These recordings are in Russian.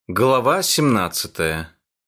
Глава 17.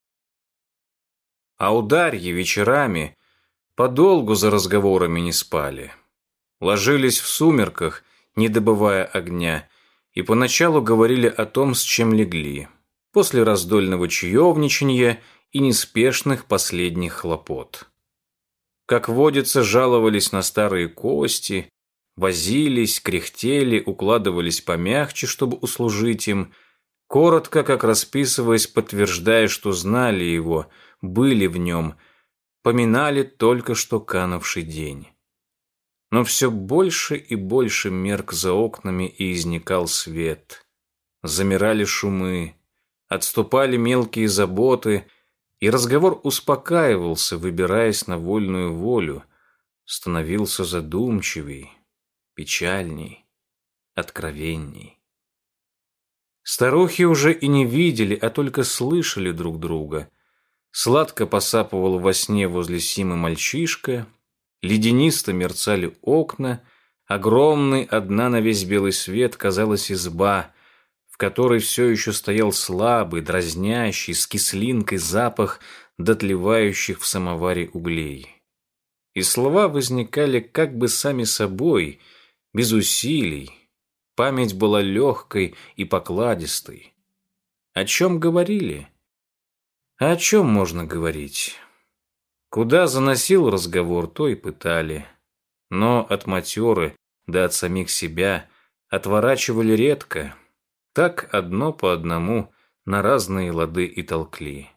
А у Дарьи вечерами подолгу за разговорами не спали. Ложились в сумерках, не добывая огня, и поначалу говорили о том, с чем легли, после раздольного чаевничанья и неспешных последних хлопот. Как водится, жаловались на старые кости, возились, кряхтели, укладывались помягче, чтобы услужить им, коротко, как расписываясь, подтверждая, что знали его, были в нем, поминали только что канувший день. Но все больше и больше мерк за окнами и изникал свет. Замирали шумы, отступали мелкие заботы, и разговор успокаивался, выбираясь на вольную волю, становился задумчивей, печальней, откровенней. Старухи уже и не видели, а только слышали друг друга. Сладко посапывал во сне возле Симы мальчишка, леденисто мерцали окна, огромной, одна на весь белый свет, казалась изба, в которой все еще стоял слабый, дразнящий, с кислинкой запах дотлевающих в самоваре углей. И слова возникали как бы сами собой, без усилий. Память была легкой и покладистой. О чем говорили? А о чем можно говорить? Куда заносил разговор, то и пытали. Но от матеры, да от самих себя, отворачивали редко. Так одно по одному на разные лады и толкли.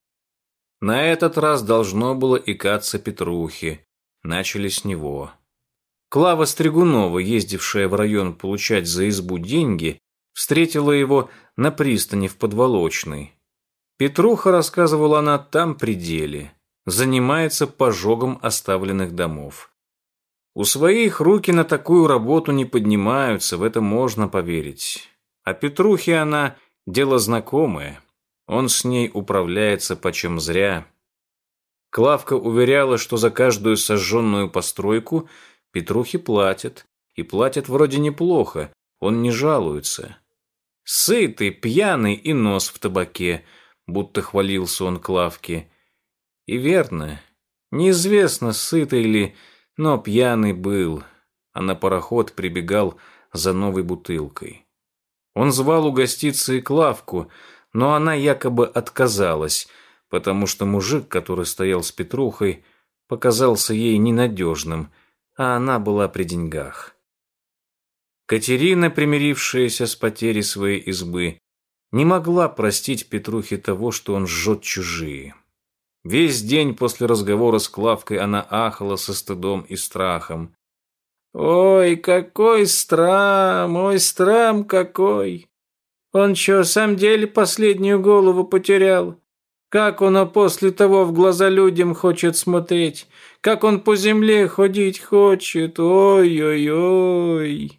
На этот раз должно было икаться Петрухи. Начали с него. Клава Стригунова, ездившая в район получать за избу деньги, встретила его на пристани в Подволочной. Петруха, рассказывала она, там при деле, занимается пожогом оставленных домов. У своих руки на такую работу не поднимаются, в это можно поверить. А Петрухе она дело знакомое, он с ней управляется почем зря. Клавка уверяла, что за каждую сожженную постройку Петрухе платят, и платят вроде неплохо, он не жалуется. Сытый, пьяный и нос в табаке, будто хвалился он Клавке. И верно, неизвестно, сытый ли, но пьяный был, а на пароход прибегал за новой бутылкой. Он звал угоститься и Клавку, но она якобы отказалась, потому что мужик, который стоял с Петрухой, показался ей ненадежным, а она была при деньгах. Катерина, примирившаяся с потерей своей избы, не могла простить Петрухе того, что он жжет чужие. Весь день после разговора с Клавкой она ахала со стыдом и страхом. «Ой, какой страм, ой, страм какой! Он что, сам деле последнюю голову потерял? Как он после того в глаза людям хочет смотреть? Как он по земле ходить хочет? Ой-ой-ой!»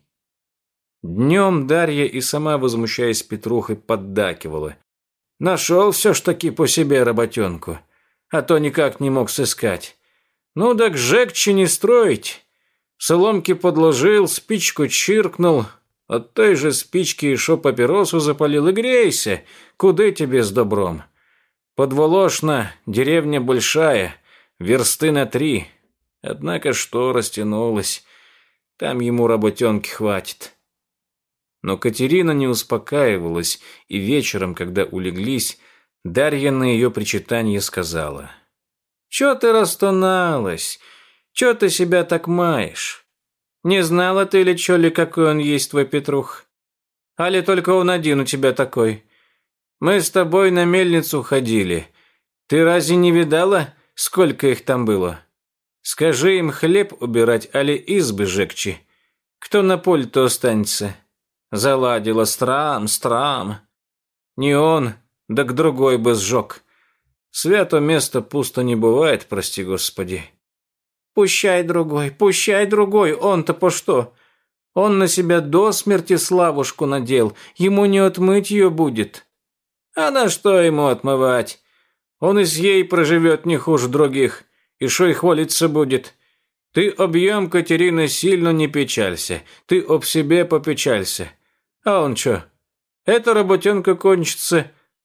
Днем Дарья и сама, возмущаясь Петрухой, поддакивала. «Нашел все ж таки по себе работенку, а то никак не мог сыскать. Ну так жегче не строить. Соломки подложил, спичку чиркнул, от той же спички и шо папиросу запалил, и грейся, куда тебе с добром. Подволошна, деревня большая, версты на 3, однако что растянулось, там ему работенки хватит». Но Катерина не успокаивалась, и вечером, когда улеглись, Дарья на ее причитанье сказала: «Чё ты растоналась? Чё ты себя так маешь? Не знала ты ли, чё ли, какой он есть, твой Петрух? Али только он один у тебя такой? Мы с тобой на мельницу ходили. Ты разве не видала, сколько их там было? Скажи им хлеб убирать, али избы жегче. Кто на поле-то останется?» Заладила страм. Не он, да к другой бы сжег. Свято место пусто не бывает, прости господи. Пущай другой, он-то по что? Он на себя до смерти славушку надел, ему не отмыть ее будет. А на что ему отмывать? Он и с ей проживет не хуже других, и шо и хвалиться будет. Ты объем, Катерина, сильно не печалься, ты об себе попечалься. А он чё? Эта работенка кончится,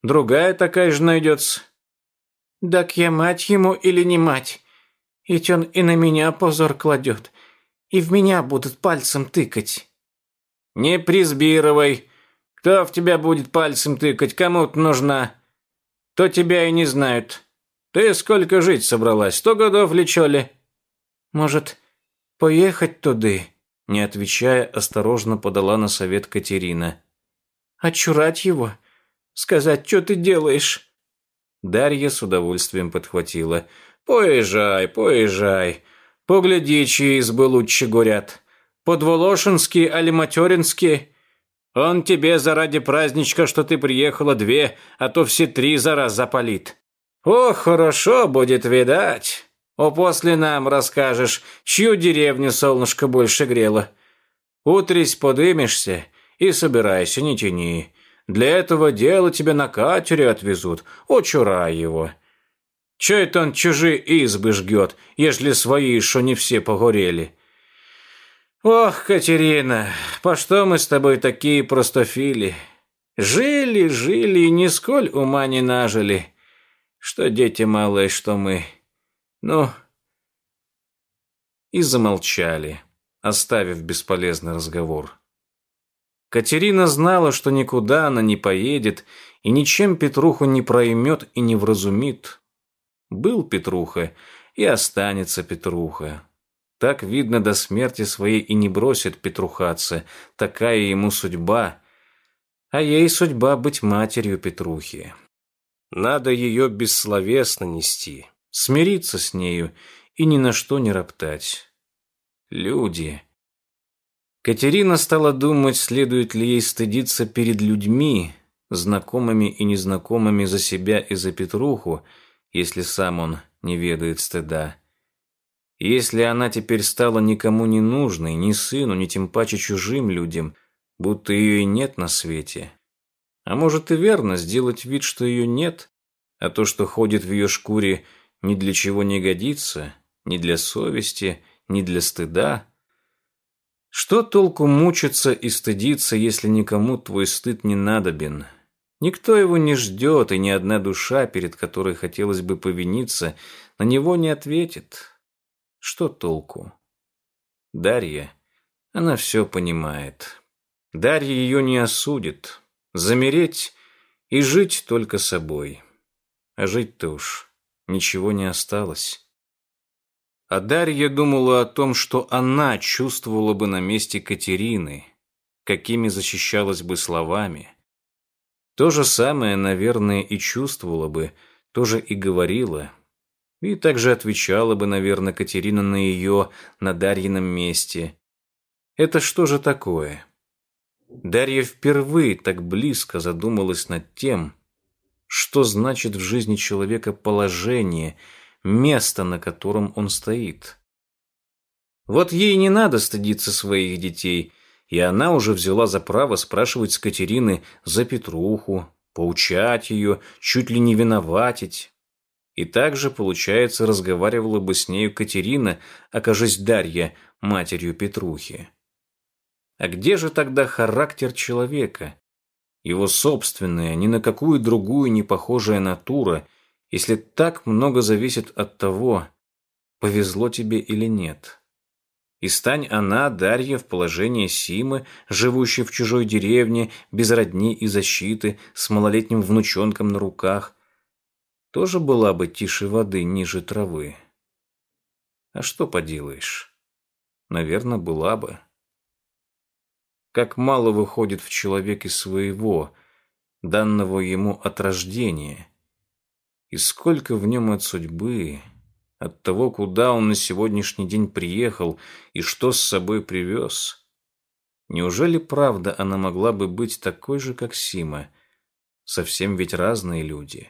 Другая такая же найдется. Так я мать ему или не мать? Ведь он и на меня позор кладет, и в меня будут пальцем тыкать. Не призбировай. Кто в тебя будет пальцем тыкать, кому-то нужна. То тебя и не знают. Ты сколько жить собралась, 100 годов ли, чё ли? Может, поехать туды? Не отвечая, осторожно подала на совет Катерина. Очурать его? Сказать, что ты делаешь? Дарья с удовольствием подхватила. Поезжай, поезжай. Погляди, чьи избы лучше горят. Подволошинские али материнские? Он тебе заради праздничка, что ты приехала, 2, а то все 3 за раз запалит. Ох, хорошо будет видать. О, после нам расскажешь, чью деревню солнышко больше грело. Утрись подымешься и собирайся, не тяни. Для этого дела тебя на катере отвезут, очурай его. Че это он чужие избы жгет, ежели свои еще не все погорели? Ох, Катерина, по что мы с тобой такие простофили? Жили, жили и нисколь ума не нажили. Что дети малые, что мы. Ну, и замолчали, оставив бесполезный разговор. Катерина знала, что никуда она не поедет и ничем Петруху не проймет и не вразумит. Был Петруха и останется Петруха. Так, видно, до смерти своей и не бросит Петрухаться, такая ему судьба, а ей судьба быть матерью Петрухи. Надо ее бессловесно нести, смириться с нею и ни на что не роптать. Люди. Катерина стала думать, следует ли ей стыдиться перед людьми, знакомыми и незнакомыми, за себя и за Петруху, если сам он не ведает стыда. Если она теперь стала никому не нужной, ни сыну, ни тем паче чужим людям, будто ее и нет на свете. А может и верно сделать вид, что ее нет, а то, что ходит в ее шкуре, ни для чего не годится, ни для совести, ни для стыда. Что толку мучиться и стыдиться, если никому твой стыд не надобен? Никто его не ждет, и ни одна душа, перед которой хотелось бы повиниться, на него не ответит. Что толку? Дарья, она все понимает. Дарья ее не осудит. Замереть и жить только собой. А жить-то уж ничего не осталось. А Дарья думала о том, что она чувствовала бы на месте Катерины, какими защищалась бы словами. То же самое, наверное, и чувствовала бы, тоже и говорила. И также отвечала бы, наверное, Катерина на ее, на Дарьином месте. Это что же такое? Дарья впервые так близко задумалась над тем, что значит в жизни человека положение, место, на котором он стоит. Вот ей не надо стыдиться своих детей, и она уже взяла за право спрашивать с Катерины за Петруху, поучать ее, чуть ли не виноватить. И также, получается, разговаривала бы с нею Катерина, окажись Дарья матерью Петрухи. А где же тогда характер человека? Его собственная, ни на какую другую не похожая натура, если так много зависит от того, повезло тебе или нет. И стань она, Дарья, в положении Симы, живущей в чужой деревне, без родни и защиты, с малолетним внучонком на руках, тоже была бы тише воды, ниже травы. А что поделаешь? Наверное, была бы. Как мало выходит в человеке своего, данного ему от рождения, и сколько в нем от судьбы, от того, куда он на сегодняшний день приехал и что с собой привез. Неужели правда она могла бы быть такой же, как Сима? Совсем ведь разные люди.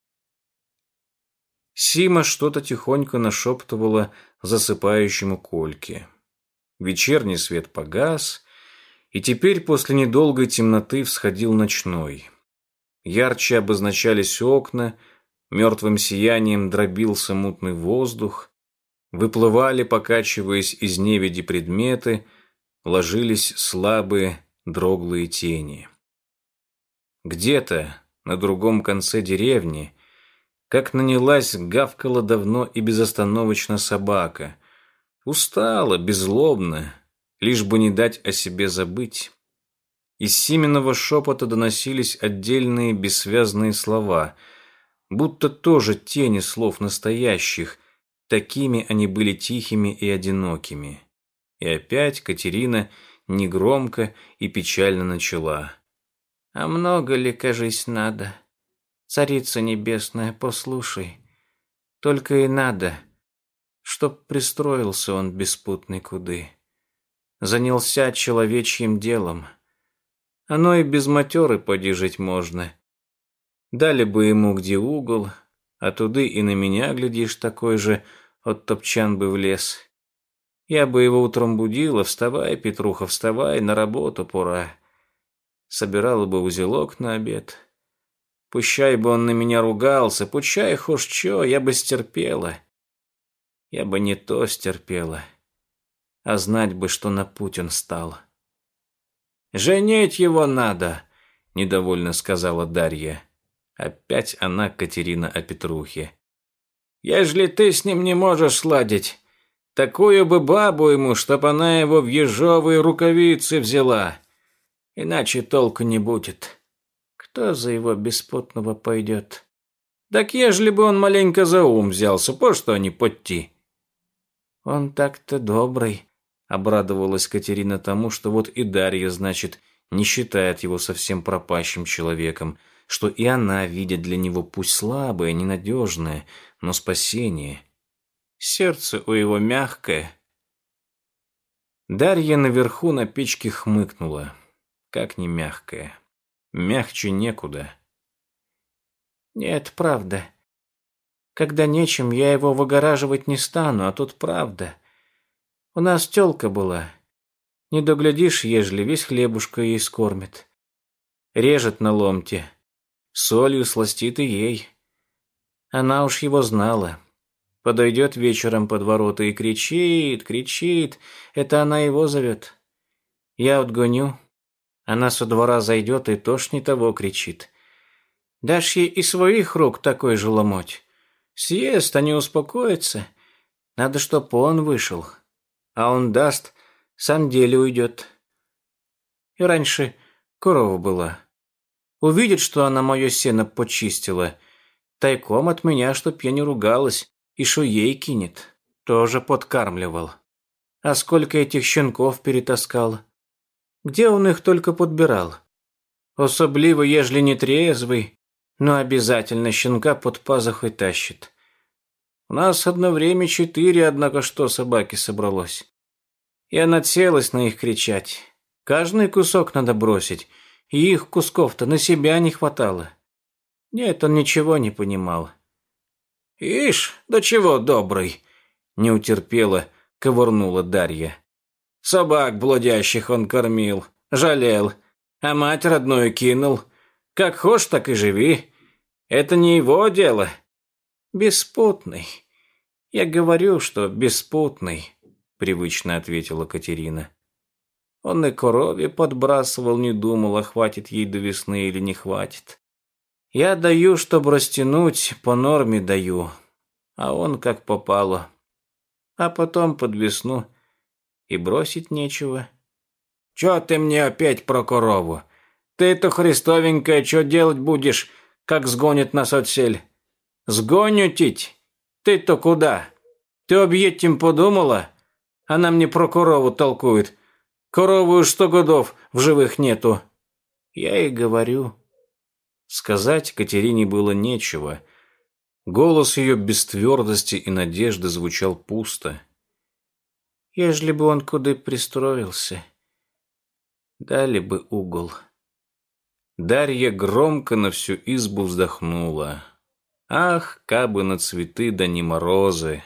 Сима что-то тихонько нашептывала засыпающему Кольке. Вечерний свет погас, и теперь после недолгой темноты всходил ночной. Ярче обозначались окна, мертвым сиянием дробился мутный воздух, выплывали, покачиваясь из неведи предметы, ложились слабые, дроглые тени. Где-то, на другом конце деревни, как нанялась, гавкала давно и безостановочно собака. Устала, беззлобно, лишь бы не дать о себе забыть. Из Симиного шепота доносились отдельные бессвязные слова, будто тоже тени слов настоящих, такими они были тихими и одинокими. И опять Катерина негромко и печально начала. «А много ли, кажись, надо? Царица небесная, послушай, только и надо, чтоб пристроился он беспутный куды, занялся человечьим делом. Оно и без матеры поди жить можно. Дали бы ему где угол, а туды и на меня, глядишь, такой же от топчан бы влез. Я бы его утром будила: вставай, Петруха, вставай, на работу пора. Собирала бы узелок на обед. Пущай бы он на меня ругался, пущай хошь чё, я бы стерпела. Я бы не то стерпела, а знать бы, что на путь он стал». «Женить его надо», — недовольно сказала Дарья. Опять она, Катерина, о Петрухе. «Ежели ты с ним не можешь сладить, такую бы бабу ему, чтоб она его в ежовые рукавицы взяла. Иначе толку не будет. Кто за его беспутного пойдет? Так ежели бы он маленько за ум взялся, по что не подти?» «Он так-то добрый», — обрадовалась Катерина тому, что вот и Дарья, значит, не считает его совсем пропащим человеком, что и она видит для него пусть слабое, ненадежное, но спасение. Сердце у его мягкое. Дарья наверху на печке хмыкнула. Как не мягкое. Мягче некуда. «Нет, правда. Когда нечем, я его выгораживать не стану, а тут правда. У нас тёлка была. Не доглядишь, ежели весь хлебушка ей скормит. Режет на ломте, солью сластит и ей. Она уж его знала. Подойдет вечером под ворота и кричит, кричит. Это она его зовет. Я отгоню. Она со двора зайдет и тошь не того кричит. Дашь ей и своих рук такой же ломоть. Съест, а не успокоится. Надо, чтоб он вышел. А он даст, сам деле уйдет. И раньше корова была. Увидит, что она мое сено почистила, тайком от меня, чтоб я не ругалась, и шо ей кинет. Тоже подкармливал. А сколько этих щенков перетаскал. Где он их только подбирал. Особливо, ежели не трезвый, но обязательно щенка под пазухой тащит. У нас одно время 4, однако что, собаки собралось. Я надселась на их кричать. Каждый кусок надо бросить, и их кусков-то на себя не хватало. Нет, он ничего не понимал. «Ишь, да чего добрый!» — не утерпела, ковырнула Дарья. «Собак блудящих он кормил, жалел, а мать родную кинул. Как хошь, так и живи. Это не его дело». «Беспутный. Я говорю, что беспутный», — привычно ответила Катерина. Он и корове подбрасывал, не думал, а хватит ей до весны или не хватит. Я даю, чтобы растянуть, по норме даю, а он как попало. А потом под весну и бросить нечего. «Чё ты мне опять про корову? Ты-то, христовенькая, чё делать будешь, как сгонит нас отсель? Сгоню тить? Ты-то куда? Ты об етим подумала? Она мне про корову толкует. Корову уж 100 годов в живых нету». Я и говорю. Сказать Катерине было нечего. Голос ее без твердости и надежды звучал пусто. Ежели бы он куда пристроился, дали бы угол. Дарья громко на всю избу вздохнула. Ах, кабы на цветы да не морозы.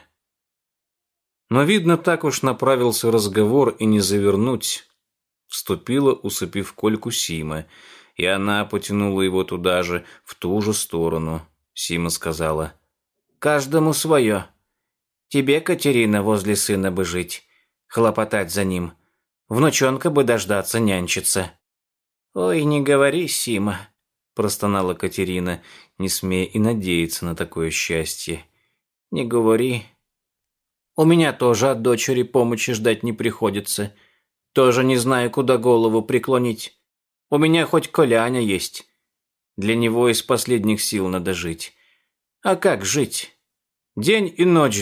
Но, видно, так уж направился разговор и не завернуть. Вступила, усыпив Кольку, Сима, и она потянула его туда же, в ту же сторону. Сима сказала: «Каждому свое. Тебе, Катерина, возле сына бы жить, хлопотать за ним. Внучонка бы дождаться, нянчиться». «Ой, не говори, Сима. простонала Катерина, не смея и надеяться на такое счастье. «Не говори. У меня тоже от дочери помощи ждать не приходится. Тоже не знаю, куда голову преклонить. У меня хоть Коляня есть. Для него из последних сил надо жить. А как жить? День и ночь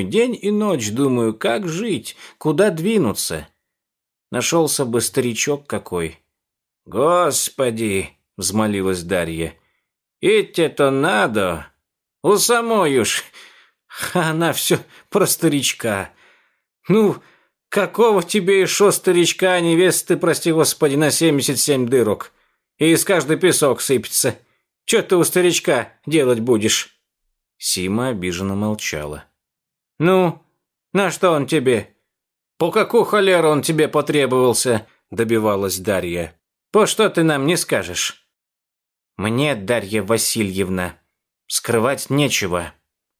думаю, как жить, куда двинуться? Нашелся бы старичок какой». «Господи!» — взмолилась Дарья. «Идти-то надо. У самой уж. А она все про старичка. Ну, какого тебе еще старичка, невесты, прости господи, на 77 дырок? И из каждой песок сыпется. Че ты у старичка делать будешь?» Сима обиженно молчала. «Ну, на что он тебе? По какую холеру он тебе потребовался?» — добивалась Дарья. «По что ты нам не скажешь?» «Мне, Дарья Васильевна, скрывать нечего».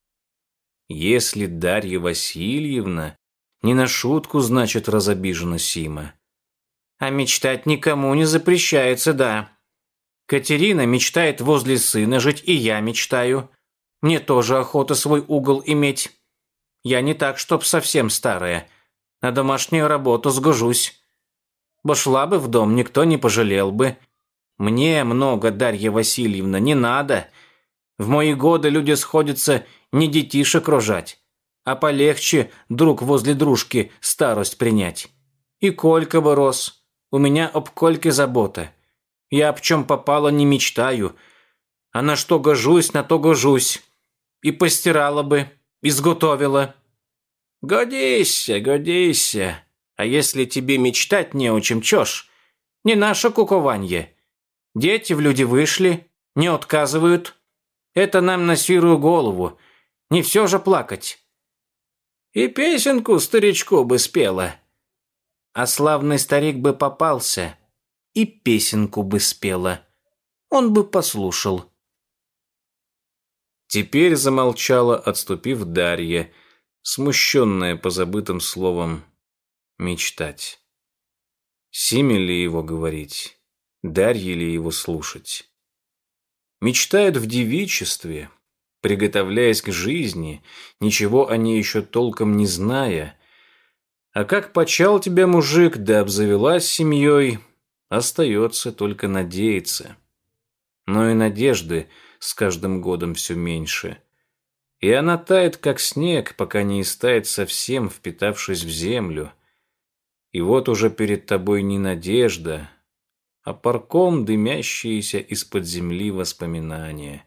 Если Дарья Васильевна, не на шутку, значит, разобижена Сима. «А мечтать никому не запрещается, да. Катерина мечтает возле сына жить, и я мечтаю. Мне тоже охота свой угол иметь. Я не так, чтоб совсем старая. На домашнюю работу сгожусь. Бо шла бы в дом, никто не пожалел бы. Мне много, Дарья Васильевна, не надо. В мои годы люди сходятся не детишек рожать, а полегче друг возле дружки старость принять. И Колька бы рос. У меня об Кольке забота. Я об чем попало не мечтаю. А на что гожусь, на то гожусь. И постирала бы, и сготовила». «Годися, годися. А если тебе мечтать не о чем, чё ж? Не наше кукованье. Дети в люди вышли, не отказывают. Это нам на сирую голову. Не все же плакать. И песенку старичку бы спела. А славный старик бы попался, и песенку бы спела. Он бы послушал». Теперь замолчала, отступив Дарья, смущенная позабытым словом «мечтать». Симе ли его говорить, Дарье ли его слушать? Мечтает в девичестве, приготовляясь к жизни, ничего о ней еще толком не зная. А как почал тебя мужик, да обзавелась семьей, остается только надеяться. Но и надежды с каждым годом все меньше. И она тает, как снег, пока не истает совсем, впитавшись в землю. И вот уже перед тобой не надежда, а парком дымящиеся из-под земли воспоминания.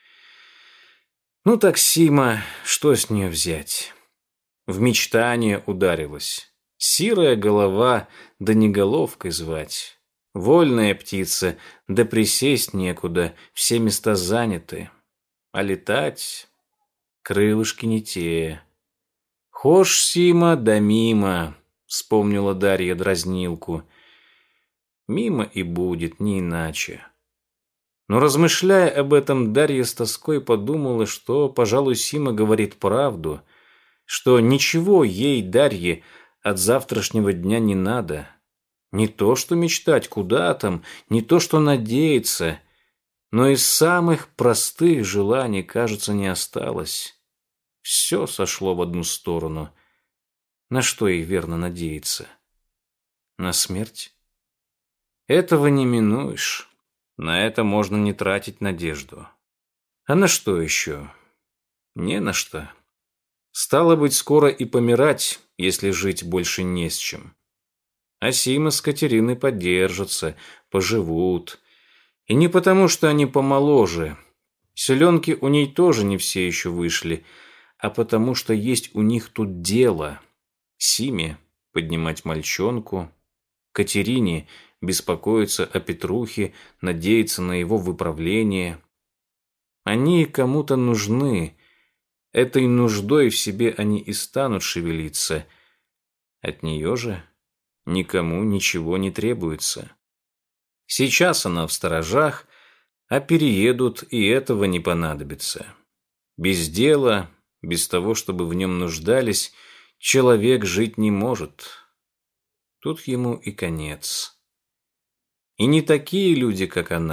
Ну так, Сима, что с нее взять? В мечтание ударилась. Сирая голова, да не головкой звать. Вольная птица, да присесть некуда, все места заняты. А летать крылышки не те. «Хошь, Сима, да мимо», — вспомнила Дарья дразнилку. Мимо и будет, не иначе. Но, размышляя об этом, Дарья с тоской подумала, что, пожалуй, Сима говорит правду, что ничего ей, Дарье, от завтрашнего дня не надо. Не то что мечтать, куда там, не то что надеяться, но из самых простых желаний, кажется, не осталось. Все сошло в одну сторону. На что ей верно надеяться? На смерть? Этого не минуешь. На это можно не тратить надежду. А на что еще? Не на что. Стало быть, скоро и помирать, если жить больше не с чем. А Сима с Катериной поддержатся, поживут. И не потому, что они помоложе. Селенки у ней тоже не все еще вышли, а потому, что есть у них тут дело. Симе поднимать мальчонку, Катерине беспокоиться о Петрухе, надеяться на его выправление. Они кому-то нужны. Этой нуждой в себе они и станут шевелиться. От нее же никому ничего не требуется. Сейчас она в сторожах, а переедут, и этого не понадобится. Без дела, без того, чтобы в нем нуждались, человек жить не может. Тут ему и конец. И не такие люди, как она,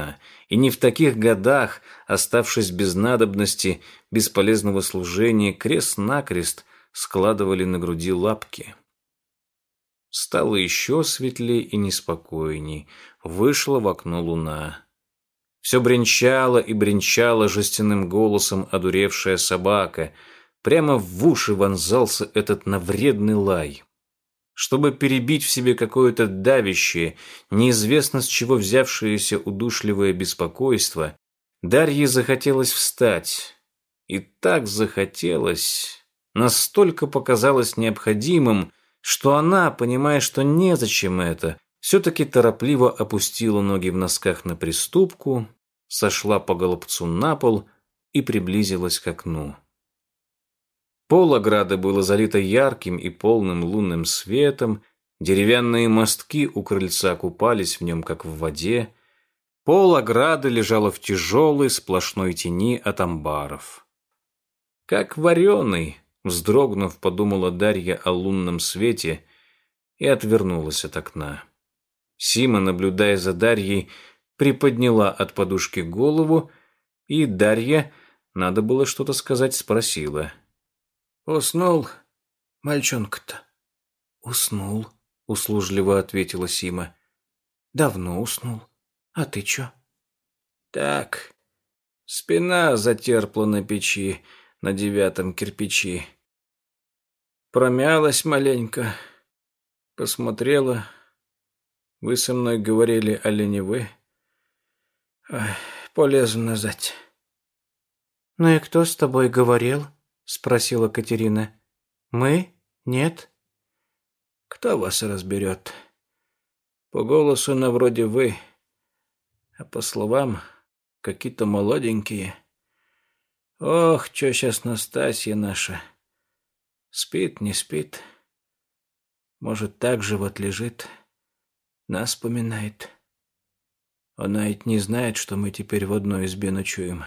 И не в таких годах, оставшись без надобности, бесполезного служения, крест-накрест складывали на груди лапки. Стало еще светлее и неспокойней. Вышла в окно луна. Все бренчала и бренчала жестяным голосом одуревшая собака. Прямо в уши вонзался этот навредный лай. Чтобы перебить в себе какое-то давящее, неизвестно с чего взявшееся удушливое беспокойство, Дарье захотелось встать. И так захотелось, настолько показалось необходимым, что она, понимая, что незачем это, все-таки торопливо опустила ноги в носках на приступку, сошла по голубцу на пол и приблизилась к окну. Пол ограды было залито ярким и полным лунным светом, деревянные мостки у крыльца купались в нем, как в воде. Пол ограды лежало в тяжелой сплошной тени от амбаров. «Как вареный», — вздрогнув, подумала Дарья о лунном свете и отвернулась от окна. Сима, наблюдая за Дарьей, приподняла от подушки голову, и Дарья, надо было что-то сказать, спросила: «Уснул мальчонка-то?» «Уснул», — услужливо ответила Сима. «Давно уснул. А ты чё?» «Так, спина затерпла на печи, на 9-м кирпичи. Промялась маленько, посмотрела. Вы со мной говорили, али не вы? Ой, полезу назад». «Ну и кто с тобой говорил?» — спросила Катерина. «Мы? Нет?» «Кто вас разберет? По голосу на вроде вы, а по словам какие-то молоденькие. Ох, чё сейчас Настасья наша? Спит, не спит? Может, так же вот лежит, нас поминает. Она ведь не знает, что мы теперь в одной избе ночуем.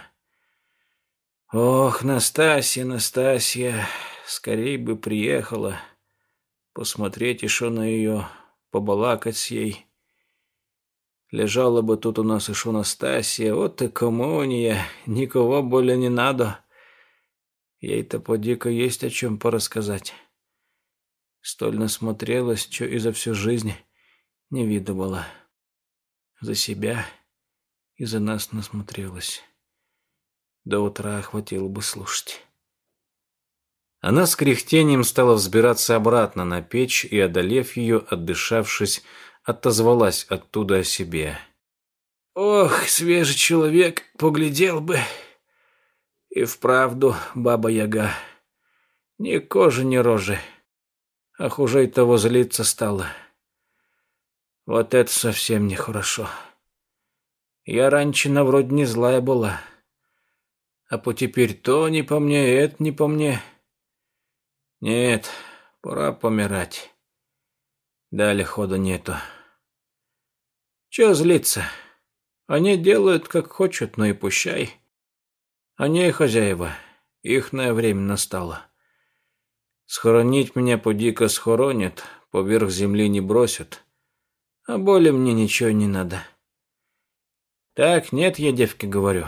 Ох, Настасья, Настасья, скорей бы приехала, посмотреть еще на ее, побалакать с ей. Лежала бы тут у нас еще Настасья, вот и коммуния, никого более не надо. Ей-то поди-ка есть о чем порассказать. Столь насмотрелась, что и за всю жизнь не видывала. За себя и за нас насмотрелась. До утра хватило бы слушать». Она с кряхтением стала взбираться обратно на печь и, одолев ее, отдышавшись, отозвалась оттуда о себе. «Ох, свежий человек, поглядел бы. И вправду, баба-яга, ни кожи, ни рожи, а хуже и того злиться стало. Вот это совсем нехорошо. Я раньше на вроде не злая была, а по теперь то не по мне, это не по мне. Нет, пора помирать. Далее хода нету. Чего злиться? Они делают, как хочут, но и пущай. Они и хозяева. Ихное время настало. Схоронить меня поди-ка схоронят, поверх земли не бросят. А более мне ничего не надо. Так, нет, я девке говорю».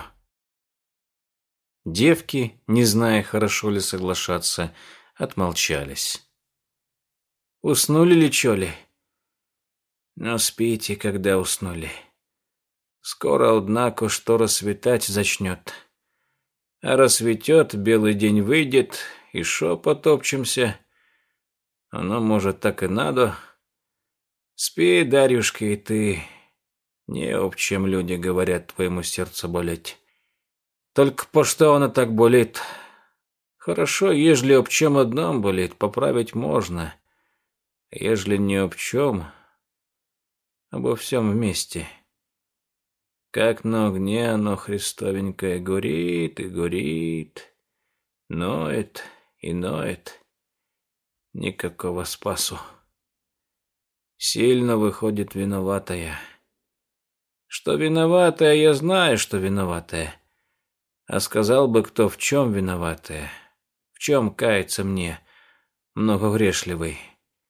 Девки, не зная, хорошо ли соглашаться, отмолчались. «Уснули ли, чё ли?» «Ну, спите, когда уснули. Скоро, однако, что рассветать зачнет. А рассветет, белый день выйдет, и шо потопчемся. Оно, может, так и надо. Спи, Дарюшка, и ты. Не об чем люди говорят твоему сердцу болеть. Только по что оно так болит? Хорошо, ежели об чем одном болит, поправить можно. Ежели не об чем, обо всем вместе. Как на огне оно, Христовенькое, горит и горит, ноет и ноет. Никакого спасу. Сильно выходит виноватая. Что виноватая, я знаю, что виноватая. А сказал бы кто, в чем виноватая, в чем кается мне, многогрешливый.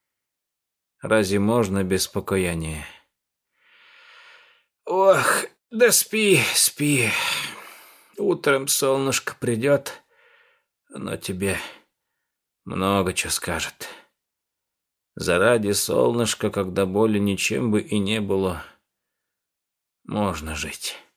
Разве можно без покаяния? Ох, Да спи, спи. Утром солнышко придет, оно тебе много чего скажет. Заради солнышка, когда боли ничем бы и не было, можно жить».